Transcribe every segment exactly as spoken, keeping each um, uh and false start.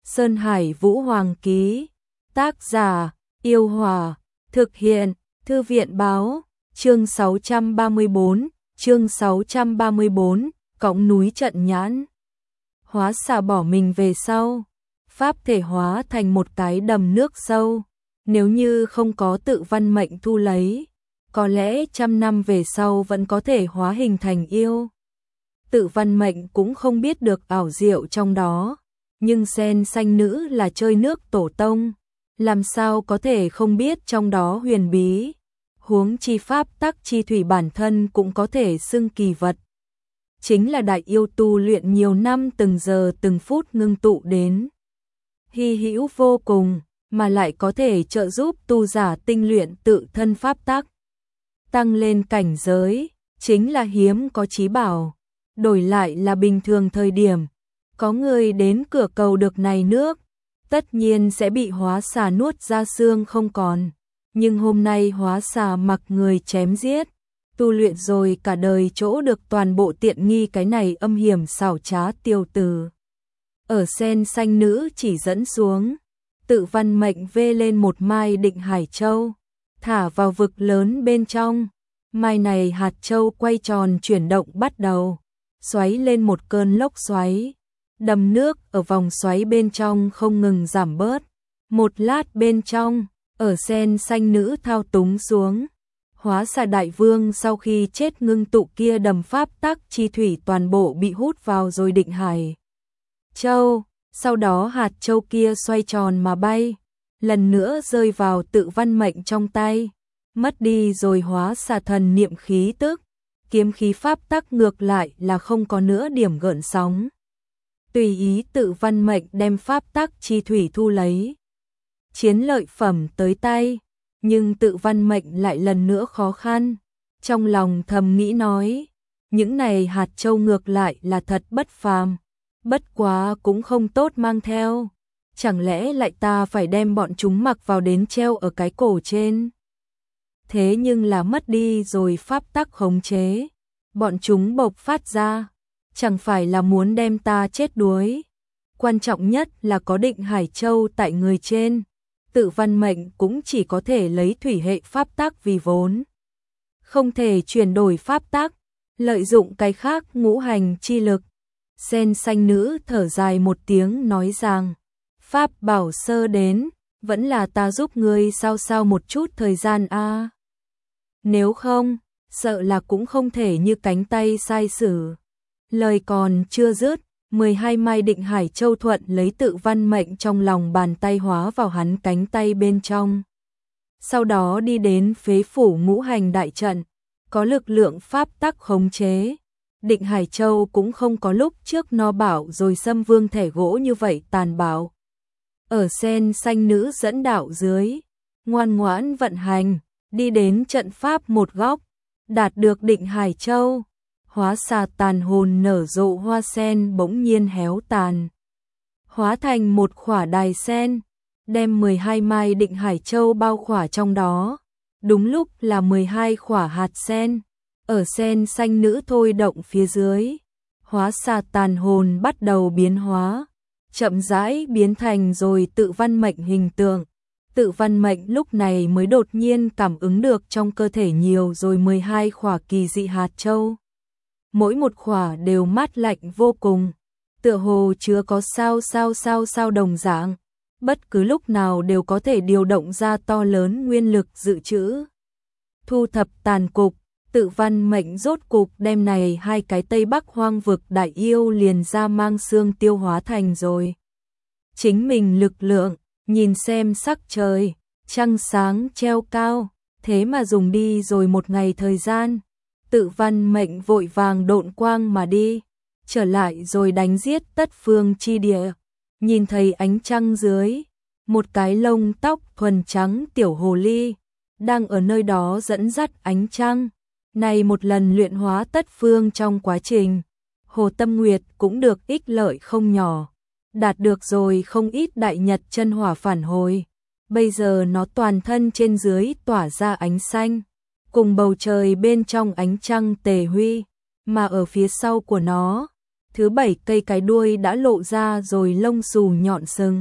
Sơn Hải Vũ Hoàng ký. Tác giả: Yêu Hòa. Thực hiện: Thư viện báo. Chương sáu trăm ba mươi bốn, chương sáu trăm ba mươi bốn, cõng núi trận nhãn. Hóa xà bỏ mình về sau, pháp thể hóa thành một cái đầm nước sâu. Nếu như không có tự văn mệnh thu lấy, có lẽ trăm năm về sau vẫn có thể hóa hình thành yêu. Tự văn mệnh cũng không biết được ảo diệu trong đó, nhưng sen xanh nữ là chơi nước tổ tông, làm sao có thể không biết trong đó huyền bí. Huống chi pháp tắc chi thủy bản thân cũng có thể xưng kỳ vật. Chính là đại yêu tu luyện nhiều năm từng giờ từng phút ngưng tụ đến. Hy hữu vô cùng, mà lại có thể trợ giúp tu giả tinh luyện tự thân pháp tắc. Tăng lên cảnh giới, chính là hiếm có chí bảo. Đổi lại là bình thường thời điểm, có người đến cửa cầu được này nước, tất nhiên sẽ bị hóa xà nuốt ra xương không còn. Nhưng hôm nay hóa xà mặc người chém giết, tu luyện rồi cả đời chỗ được toàn bộ tiện nghi cái này âm hiểm xảo trá tiêu từ. Ở sen xanh nữ chỉ dẫn xuống, tự văn mệnh vê lên một mai định hải châu, thả vào vực lớn bên trong. Mai này hạt châu quay tròn chuyển động bắt đầu, xoáy lên một cơn lốc xoáy. Đầm nước ở vòng xoáy bên trong không ngừng giảm bớt. Một lát bên trong, ở sen xanh nữ thao túng xuống, hóa xà đại vương sau khi chết ngưng tụ kia đầm pháp tắc chi thủy toàn bộ bị hút vào rồi định hải châu. Sau đó hạt châu kia xoay tròn mà bay, lần nữa rơi vào tự văn mệnh trong tay, mất đi rồi hóa xà thần niệm khí tức. Kiếm khí pháp tắc ngược lại là không có nữa điểm gợn sóng. Tùy ý tự văn mệnh đem pháp tắc chi thủy thu lấy. Chiến lợi phẩm tới tay, nhưng tự văn mệnh lại lần nữa khó khăn. Trong lòng thầm nghĩ nói, những này hạt châu ngược lại là thật bất phàm, bất quá cũng không tốt mang theo. Chẳng lẽ lại ta phải đem bọn chúng mặc vào đến treo ở cái cổ trên? Thế nhưng là mất đi rồi pháp tắc khống chế, bọn chúng bộc phát ra, chẳng phải là muốn đem ta chết đuối. Quan trọng nhất là có định hải châu tại người trên, tự văn mệnh cũng chỉ có thể lấy thủy hệ pháp tắc vì vốn, không thể chuyển đổi pháp tắc, lợi dụng cái khác ngũ hành chi lực. Sen xanh nữ thở dài một tiếng nói rằng, pháp bảo sơ đến, vẫn là ta giúp ngươi sao sao một chút thời gian a. Nếu không, sợ là cũng không thể như cánh tay sai sử. Lời còn chưa dứt, mười hai mai định hải châu thuận lấy tự văn mệnh trong lòng bàn tay hóa vào hắn cánh tay bên trong. Sau đó đi đến phế phủ ngũ hành đại trận, có lực lượng pháp tắc khống chế. Định hải châu cũng không có lúc trước no bảo rồi xâm vương thể gỗ như vậy tàn bạo. Ở sen xanh nữ dẫn đạo dưới, ngoan ngoãn vận hành, đi đến trận pháp một góc, đạt được định hải châu. Hóa xà tàn hồn nở rộ hoa sen bỗng nhiên héo tàn, hóa thành một khỏa đài sen, đem mười hai mai định hải châu bao khỏa trong đó. Đúng lúc là mười hai khỏa hạt sen, ở sen xanh nữ thôi động phía dưới, hóa xà tàn hồn bắt đầu biến hóa, chậm rãi biến thành rồi tự văn mệnh hình tượng. Tự văn mệnh lúc này mới đột nhiên cảm ứng được trong cơ thể nhiều rồi mười hai khỏa kỳ dị hạt châu. Mỗi một khỏa đều mát lạnh vô cùng, tựa hồ chứa có sao sao sao sao đồng dạng, bất cứ lúc nào đều có thể điều động ra to lớn nguyên lực dự trữ. Thu thập tàn cục, tự văn mệnh rốt cục đem này hai cái Tây Bắc hoang vực đại yêu liền ra mang xương tiêu hóa thành rồi. Chính mình lực lượng, nhìn xem sắc trời, trăng sáng treo cao, thế mà dùng đi rồi một ngày thời gian. Tự văn mệnh vội vàng độn quang mà đi, trở lại rồi đánh giết tất phương chi địa. Nhìn thấy ánh trăng dưới, một cái lông tóc thuần trắng tiểu hồ ly, đang ở nơi đó dẫn dắt ánh trăng. Này một lần luyện hóa tất phương trong quá trình, Hồ Tâm Nguyệt cũng được ích lợi không nhỏ, đạt được rồi không ít đại nhật chân hỏa phản hồi. Bây giờ nó toàn thân trên dưới tỏa ra ánh xanh, cùng bầu trời bên trong ánh trăng tề huy, mà ở phía sau của nó thứ bảy cây cái đuôi đã lộ ra rồi lông xù nhọn sừng.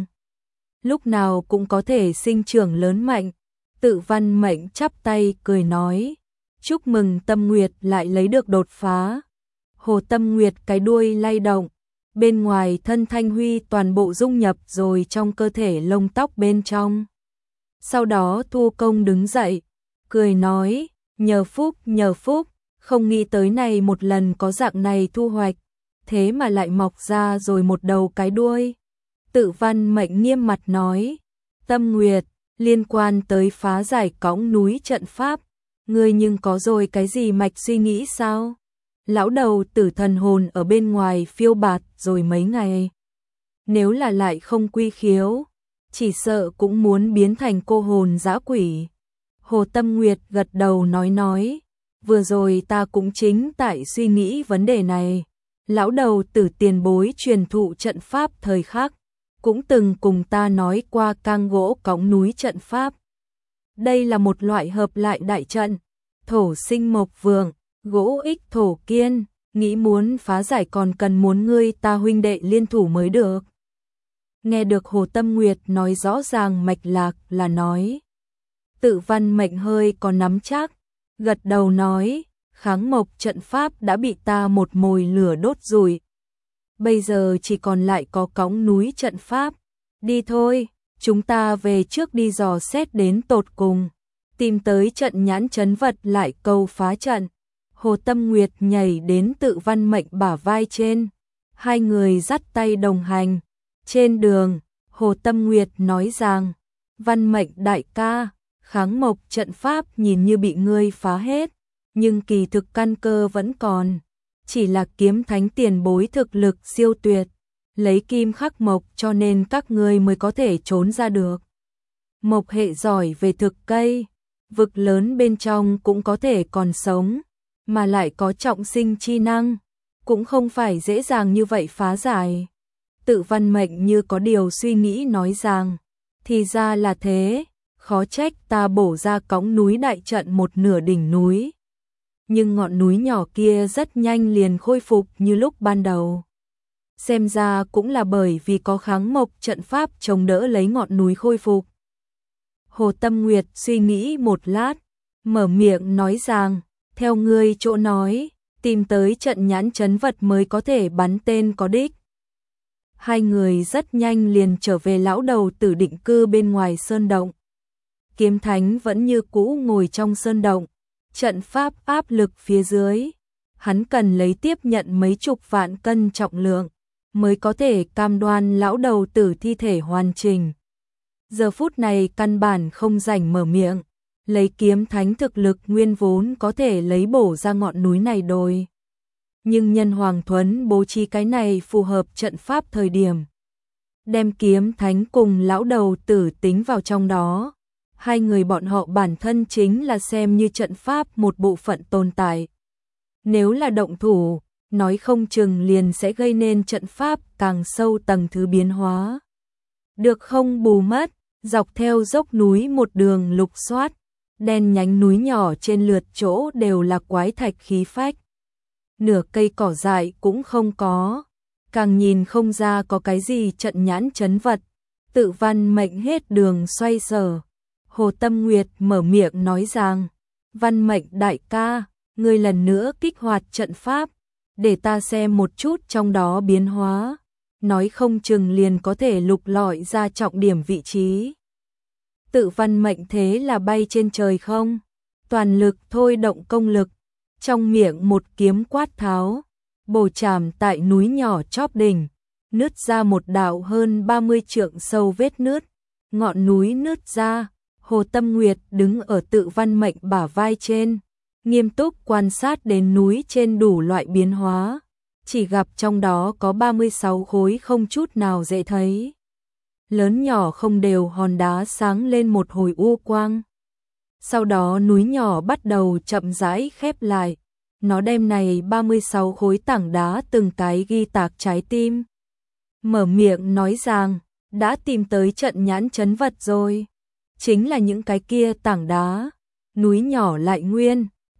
Lúc nào cũng có thể sinh trưởng lớn mạnh. Tự Văn Mệnh chắp tay cười nói, chúc mừng Tâm Nguyệt lại lấy được đột phá. Hồ Tâm Nguyệt cái đuôi lay động, bên ngoài thân Thanh Huy toàn bộ dung nhập rồi trong cơ thể lông tóc bên trong. Sau đó Thu Công đứng dậy, cười nói, nhờ phúc, nhờ phúc, không nghĩ tới này một lần có dạng này thu hoạch, thế mà lại mọc ra rồi một đầu cái đuôi. Tự Văn Mệnh nghiêm mặt nói, Tâm Nguyệt, liên quan tới phá giải cõng núi trận pháp, ngươi nhưng có rồi cái gì mạch suy nghĩ sao? Lão đầu tử thần hồn ở bên ngoài phiêu bạt rồi mấy ngày. Nếu là lại không quy khiếu, chỉ sợ cũng muốn biến thành cô hồn dã quỷ. Hồ Tâm Nguyệt gật đầu nói nói, vừa rồi ta cũng chính tại suy nghĩ vấn đề này. Lão đầu tử tiền bối truyền thụ trận pháp thời khắc, cũng từng cùng ta nói qua cang gỗ cõng núi trận pháp. Đây là một loại hợp lại đại trận, thổ sinh mộc vượng, gỗ ích thổ kiên, nghĩ muốn phá giải còn cần muốn ngươi ta huynh đệ liên thủ mới được. Nghe được Hồ Tâm Nguyệt nói rõ ràng mạch lạc là nói. Tự Văn Mệnh hơi còn nắm chắc, gật đầu nói, kháng mộc trận pháp đã bị ta một mồi lửa đốt rủi. Bây giờ chỉ còn lại có cõng núi trận pháp. Đi thôi, chúng ta về trước đi dò xét đến tột cùng, tìm tới trận nhãn chấn vật lại câu phá trận. Hồ Tâm Nguyệt nhảy đến Tự Văn Mệnh bả vai trên, hai người dắt tay đồng hành. Trên đường, Hồ Tâm Nguyệt nói rằng, Văn Mệnh đại ca, kháng mộc trận pháp nhìn như bị ngươi phá hết, nhưng kỳ thực căn cơ vẫn còn, chỉ là kiếm thánh tiền bối thực lực siêu tuyệt, lấy kim khắc mộc cho nên các ngươi mới có thể trốn ra được. Mộc hệ giỏi về thực cây, vực lớn bên trong cũng có thể còn sống, mà lại có trọng sinh chi năng, cũng không phải dễ dàng như vậy phá giải. Tự Văn Mệnh như có điều suy nghĩ nói rằng, thì ra là thế, khó trách ta bổ ra cõng núi đại trận một nửa đỉnh núi. Nhưng ngọn núi nhỏ kia rất nhanh liền khôi phục như lúc ban đầu. Xem ra cũng là bởi vì có kháng mộc trận pháp chống đỡ lấy ngọn núi khôi phục. Hồ Tâm Nguyệt suy nghĩ một lát, mở miệng nói rằng, theo ngươi chỗ nói, tìm tới trận nhãn chấn vật mới có thể bắn tên có đích. Hai người rất nhanh liền trở về lão đầu tử định cư bên ngoài sơn động. Kiếm Thánh vẫn như cũ ngồi trong sơn động, trận pháp áp lực phía dưới, hắn cần lấy tiếp nhận mấy chục vạn cân trọng lượng, mới có thể cam đoan lão đầu tử thi thể hoàn chỉnh. Giờ phút này căn bản không rảnh mở miệng, lấy Kiếm Thánh thực lực nguyên vốn có thể lấy bổ ra ngọn núi này đôi. Nhưng nhân Hoàng Thuấn bố trí cái này phù hợp trận pháp thời điểm. Đem Kiếm Thánh cùng lão đầu tử tính vào trong đó. Hai người bọn họ bản thân chính là xem như trận pháp một bộ phận tồn tại. Nếu là động thủ, nói không chừng liền sẽ gây nên trận pháp càng sâu tầng thứ biến hóa. Được không bù mất, dọc theo dốc núi một đường lục soát, đen nhánh núi nhỏ trên lượt chỗ đều là quái thạch khí phách. Nửa cây cỏ dại cũng không có, càng nhìn không ra có cái gì trận nhãn chấn vật. Tự Văn Mệnh hết đường xoay sở. Hồ Tâm Nguyệt mở miệng nói rằng, Văn Mệnh đại ca, ngươi lần nữa kích hoạt trận pháp, để ta xem một chút trong đó biến hóa, nói không chừng liền có thể lục lọi ra trọng điểm vị trí. Tự Văn Mệnh thế là bay trên trời không, toàn lực thôi động công lực, trong miệng một kiếm quát tháo, bổ chạm tại núi nhỏ chóp đỉnh, nứt ra một đạo hơn ba mươi trượng sâu vết nứt, ngọn núi nứt ra. Hồ Tâm Nguyệt đứng ở Tự Văn Mệnh bả vai trên, nghiêm túc quan sát đến núi trên đủ loại biến hóa, chỉ gặp trong đó có ba mươi sáu khối không chút nào dễ thấy. Lớn nhỏ không đều hòn đá sáng lên một hồi u quang. Sau đó núi nhỏ bắt đầu chậm rãi khép lại, nó đem này ba mươi sáu khối tảng đá từng cái ghi tạc trái tim. Mở miệng nói rằng, đã tìm tới trận nhãn chấn vật rồi. Chính là những cái kia tảng đá, núi nhỏ lại nguyên.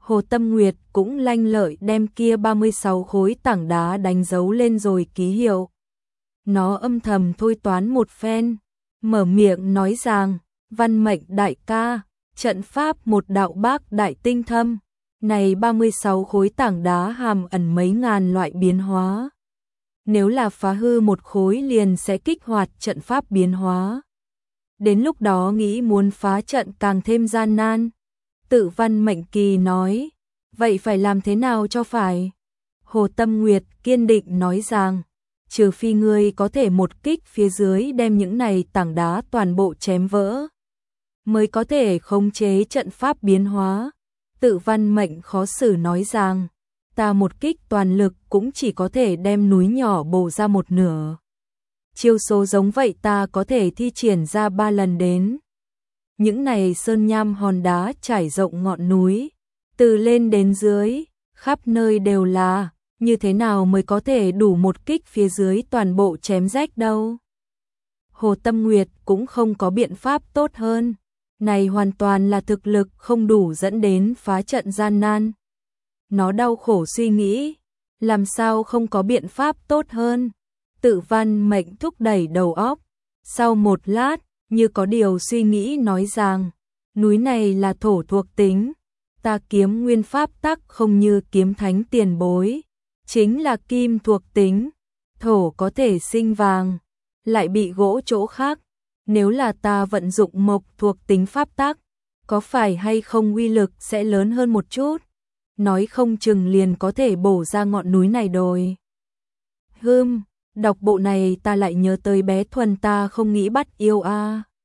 Hồ Tâm Nguyệt cũng lanh lợi đem kia ba mươi sáu khối tảng đá đánh dấu lên rồi ký hiệu. Nó âm thầm thôi toán một phen, mở miệng nói rằng, Văn Mệnh đại ca, trận pháp một đạo bác đại tinh thâm, này ba mươi sáu khối tảng đá hàm ẩn mấy ngàn loại biến hóa. Nếu là phá hư một khối liền sẽ kích hoạt trận pháp biến hóa. Đến lúc đó nghĩ muốn phá trận càng thêm gian nan. Tự Văn Mệnh Kỳ nói, vậy phải làm thế nào cho phải? Hồ Tâm Nguyệt kiên định nói rằng, trừ phi ngươi có thể một kích phía dưới đem những này tảng đá toàn bộ chém vỡ, mới có thể khống chế trận pháp biến hóa. Tự Văn Mệnh khó xử nói rằng, ta một kích toàn lực cũng chỉ có thể đem núi nhỏ bổ ra một nửa. Chiêu số giống vậy ta có thể thi triển ra ba lần đến. Những này sơn nham hòn đá trải rộng ngọn núi, từ lên đến dưới, khắp nơi đều là, như thế nào mới có thể đủ một kích phía dưới toàn bộ chém rách đâu. Hồ Tâm Nguyệt cũng không có biện pháp tốt hơn, này hoàn toàn là thực lực không đủ dẫn đến phá trận gian nan. Nó đau khổ suy nghĩ, làm sao không có biện pháp tốt hơn. Tự Văn Mệnh thúc đẩy đầu óc, sau một lát, như có điều suy nghĩ nói rằng, núi này là thổ thuộc tính, ta kiếm nguyên pháp tắc không như kiếm thánh tiền bối, chính là kim thuộc tính, thổ có thể sinh vàng, lại bị gỗ chỗ khác, nếu là ta vận dụng mộc thuộc tính pháp tắc, có phải hay không uy lực sẽ lớn hơn một chút, nói không chừng liền có thể bổ ra ngọn núi này rồi. Hừm, đọc bộ này ta lại nhớ tới bé Thuần ta không nghĩ bắt yêu a. À.